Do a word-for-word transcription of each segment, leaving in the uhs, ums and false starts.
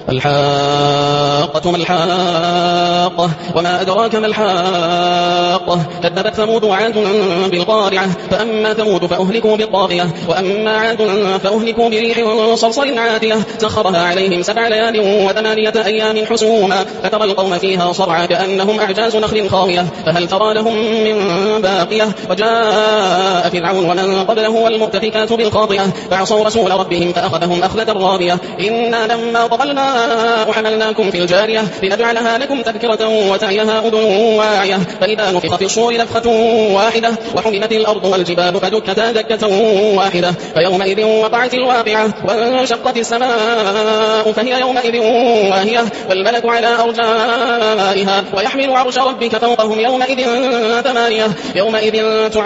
الحاقة ما الحاقة وما أدراك ما الحاقة كذبت ثمود وعاد بالقارعة فأما ثمود فأهلكوا بالطاغية وأما عاد فأهلكوا بريح صرصر عاتية سخرها عليهم سبع ليال وثمانية أيام حسوما فترى القوم فيها صرعى كأنهم أعجاز نخل خاوية فهل ترى لهم من باقية وجاء فرعون ومن قبله والمؤتفكات بالخاطئة فعصوا رسول ربهم فأخذهم أخذة رابية إنا لما طغى وحملناكم في الجارية لنجعلها لكم تذكرة وتعيها أذن واعية فإذا نفخ في الصور نفخة واحدة وحملت الأرض والجبال فدكتا دكة واحدة فيومئذ وقعت الواقعة وانشقت السماء فهي يومئذ واهية والملك على أرجائها ويحمل عرش ربك فوقهم يومئذ ثمانية يومئذ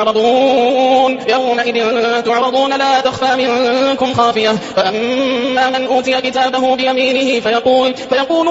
تعرضون يومئذ تعرضون لا تخفى منكم خافية فأما من أوتي كتابه بيمينه فيقول, فيقول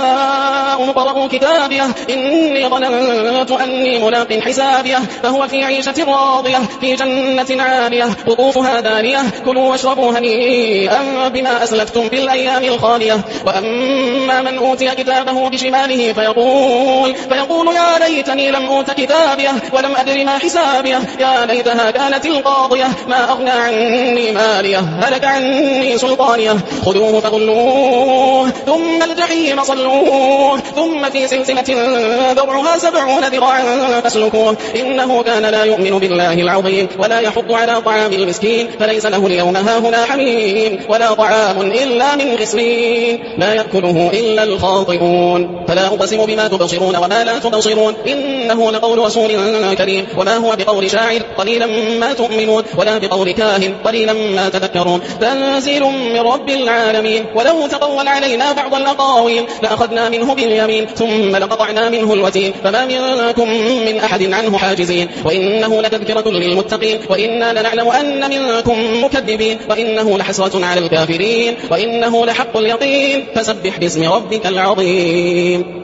هاؤم اقرءوا كتابيه إني ظننت أني ملاق حسابيه فهو في عيشة راضية في جنة عالية قطوفها دانية كلوا واشربوا هنيئا بما أسلفتم في الأيام الخالية وأما من أوتي كتابه بشماله فيقول, فيقول يا ليتني لم أوت كتابيه ولم أدر ما حسابيه يا ليتها كانت القاضية ما أغنى عني ماليه هلك عني سلطانيه خذوه فغلوه ثم الجحيم صلوه ثم في سلسلة ذرعها سبعون ذراعا فاسلكوه إنه كان لا يؤمن بالله العظيم ولا يحض على طعام المسكين فليس له اليوم هاهنا حميم ولا طعام إلا من غسلين لا يأكله إلا الخاطئون فلا أقسم بما تبصرون وما لا تبصرون إنه لقول رسول كريم وما هو بقول شاعر قليلا ما تؤمنون ولا بقول كاهن قليلا ما تذكرون تنزيل من رب العالمين ولو تقول علينا بعض الأقاويل لأخذنا منه باليمين ثم لقطعنا منه الوتين فما منكم من أحد عنه حاجزين وإنه لتذكرة للمتقين وإنا لنعلم أن منكم مكذبين وإنه لحسرة على الكافرين وإنه لحق اليقين فسبح باسم ربك العظيم.